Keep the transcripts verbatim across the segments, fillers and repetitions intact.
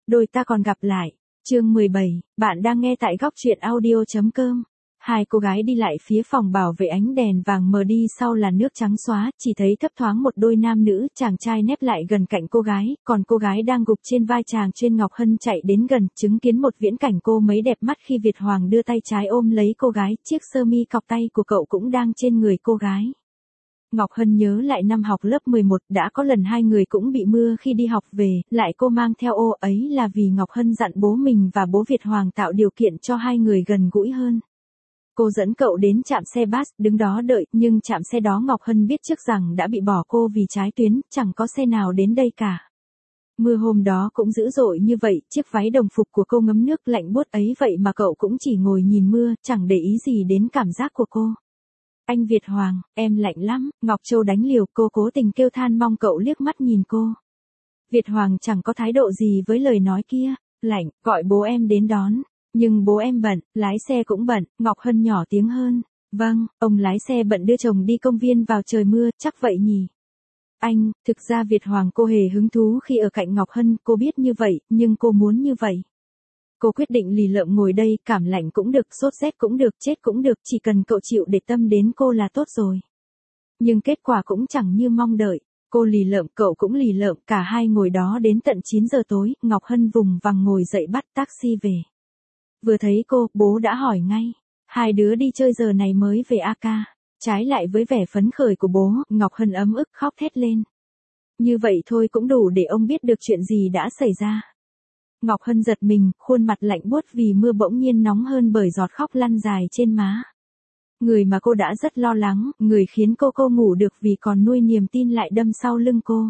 đôi ta còn gặp lại. Chương mười bảy, bạn đang nghe tại góc truyện audio.com. Hai cô gái đi lại phía phòng bảo vệ, ánh đèn vàng mờ đi sau là nước trắng xóa, chỉ thấy thấp thoáng một đôi nam nữ, chàng trai nép lại gần cạnh cô gái, còn cô gái đang gục trên vai chàng. Chuyên Ngọc Hân chạy đến gần, chứng kiến một viễn cảnh cô mấy đẹp mắt khi Việt Hoàng đưa tay trái ôm lấy cô gái, chiếc sơ mi cọc tay của cậu cũng đang trên người cô gái. Ngọc Hân nhớ lại năm học lớp mười một, đã có lần hai người cũng bị mưa khi đi học về, lại cô mang theo ô ấy là vì Ngọc Hân dặn bố mình và bố Việt Hoàng tạo điều kiện cho hai người gần gũi hơn. Cô dẫn cậu đến trạm xe bus, đứng đó đợi, nhưng trạm xe đó Ngọc Hân biết trước rằng đã bị bỏ cô vì trái tuyến, chẳng có xe nào đến đây cả. Mưa hôm đó cũng dữ dội như vậy, chiếc váy đồng phục của cô ngấm nước lạnh buốt ấy vậy mà cậu cũng chỉ ngồi nhìn mưa, chẳng để ý gì đến cảm giác của cô. Anh Việt Hoàng, em lạnh lắm, Ngọc Châu đánh liều, cô cố tình kêu than mong cậu liếc mắt nhìn cô. Việt Hoàng chẳng có thái độ gì với lời nói kia, lạnh, gọi bố em đến đón. Nhưng bố em bận, lái xe cũng bận, Ngọc Hân nhỏ tiếng hơn. Vâng, ông lái xe bận đưa chồng đi công viên vào trời mưa, chắc vậy nhỉ. Anh, thực ra Việt Hoàng cô hề hứng thú khi ở cạnh Ngọc Hân, cô biết như vậy, nhưng cô muốn như vậy. Cô quyết định lì lợm ngồi đây, cảm lạnh cũng được, sốt rét cũng được, chết cũng được, chỉ cần cậu chịu để tâm đến cô là tốt rồi. Nhưng kết quả cũng chẳng như mong đợi. Cô lì lợm, cậu cũng lì lợm, cả hai ngồi đó đến tận chín giờ tối, Ngọc Hân vùng vằng ngồi dậy bắt taxi về. Vừa thấy cô, bố đã hỏi ngay, hai đứa đi chơi giờ này mới về a ca. Trái lại với vẻ phấn khởi của bố, Ngọc Hân ấm ức khóc thét lên. Như vậy thôi cũng đủ để ông biết được chuyện gì đã xảy ra. Ngọc Hân giật mình, khuôn mặt lạnh buốt vì mưa bỗng nhiên nóng hơn bởi giọt khóc lăn dài trên má. Người mà cô đã rất lo lắng, người khiến cô cô ngủ được vì còn nuôi niềm tin lại đâm sau lưng cô.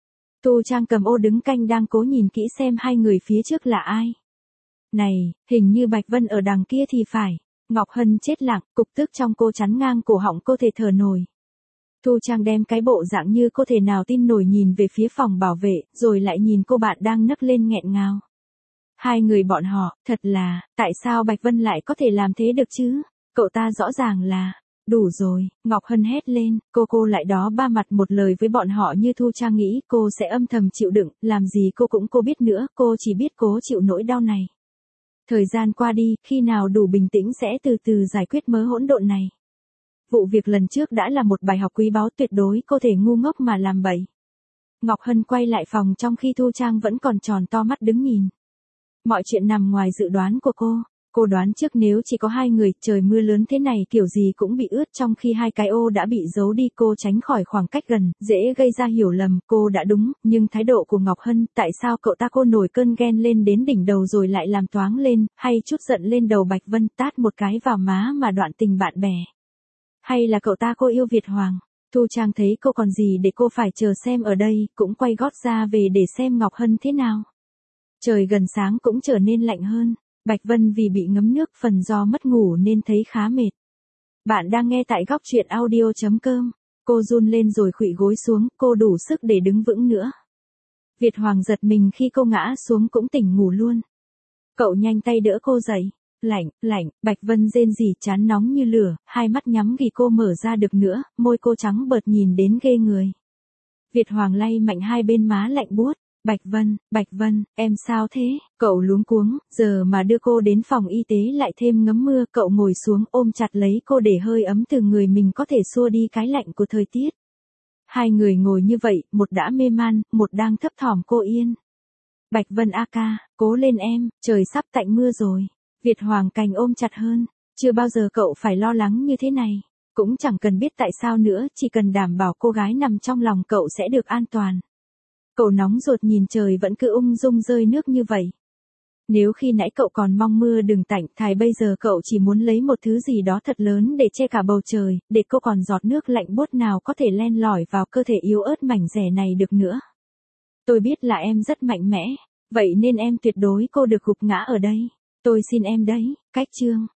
Tu Trang cầm ô đứng canh đang cố nhìn kỹ xem hai người phía trước là ai. Này, hình như Bạch Vân ở đằng kia thì phải. Ngọc Hân chết lặng, cục tức trong cô chắn ngang cổ họng, cô thể thở nổi. Thu Trang đem cái bộ dạng như cô thể nào tin nổi nhìn về phía phòng bảo vệ, rồi lại nhìn cô bạn đang nấc lên nghẹn ngào. Hai người bọn họ, thật là, tại sao Bạch Vân lại có thể làm thế được chứ? Cậu ta rõ ràng là, đủ rồi, Ngọc Hân hét lên, cô cô lại đó ba mặt một lời với bọn họ như Thu Trang nghĩ cô sẽ âm thầm chịu đựng, làm gì cô cũng cô biết nữa, cô chỉ biết cố chịu nỗi đau này. Thời gian qua đi, khi nào đủ bình tĩnh sẽ từ từ giải quyết mớ hỗn độn này. Vụ việc lần trước đã là một bài học quý báu, tuyệt đối cô thể ngu ngốc mà làm bậy. Ngọc Hân quay lại phòng trong khi Thu Trang vẫn còn tròn to mắt đứng nhìn. Mọi chuyện nằm ngoài dự đoán của cô. Cô đoán trước nếu chỉ có hai người, trời mưa lớn thế này kiểu gì cũng bị ướt, trong khi hai cái ô đã bị giấu đi, cô tránh khỏi khoảng cách gần, dễ gây ra hiểu lầm, cô đã đúng, nhưng thái độ của Ngọc Hân, tại sao cậu ta cô nổi cơn ghen lên đến đỉnh đầu rồi lại làm toáng lên, hay chút giận lên đầu Bạch Vân, tát một cái vào má mà đoạn tình bạn bè. Hay là cậu ta cô yêu Việt Hoàng? Thu Trang thấy cô còn gì để cô phải chờ xem ở đây, cũng quay gót ra về để xem Ngọc Hân thế nào. Trời gần sáng cũng trở nên lạnh hơn. Bạch Vân vì bị ngấm nước phần do mất ngủ nên thấy khá mệt. Bạn đang nghe tại góc truyện audio.com. Cô run lên rồi khuỵu gối xuống, cô đủ sức để đứng vững nữa. Việt Hoàng giật mình khi cô ngã xuống cũng tỉnh ngủ luôn. Cậu nhanh tay đỡ cô dậy. Lạnh, lạnh, Bạch Vân rên rỉ chán nóng như lửa, hai mắt nhắm vì cô mở ra được nữa, môi cô trắng bợt nhìn đến ghê người. Việt Hoàng lay mạnh hai bên má lạnh buốt. Bạch Vân, Bạch Vân, em sao thế? Cậu luống cuống, giờ mà đưa cô đến phòng y tế lại thêm ngấm mưa, cậu ngồi xuống ôm chặt lấy cô để hơi ấm từ người mình có thể xua đi cái lạnh của thời tiết. Hai người ngồi như vậy, một đã mê man, một đang thấp thỏm cô yên. Bạch Vân a ca, cố lên em, trời sắp tạnh mưa rồi. Việt Hoàng cành ôm chặt hơn, chưa bao giờ cậu phải lo lắng như thế này. Cũng chẳng cần biết tại sao nữa, chỉ cần đảm bảo cô gái nằm trong lòng cậu sẽ được an toàn. Cậu nóng ruột nhìn trời vẫn cứ ung dung rơi nước như vậy. Nếu khi nãy cậu còn mong mưa đừng tạnh, thài bây giờ cậu chỉ muốn lấy một thứ gì đó thật lớn để che cả bầu trời, để cô còn giọt nước lạnh buốt nào có thể len lỏi vào cơ thể yếu ớt mảnh rẻ này được nữa. Tôi biết là em rất mạnh mẽ, vậy nên em tuyệt đối cô được gục ngã ở đây. Tôi xin em đấy, cách chương.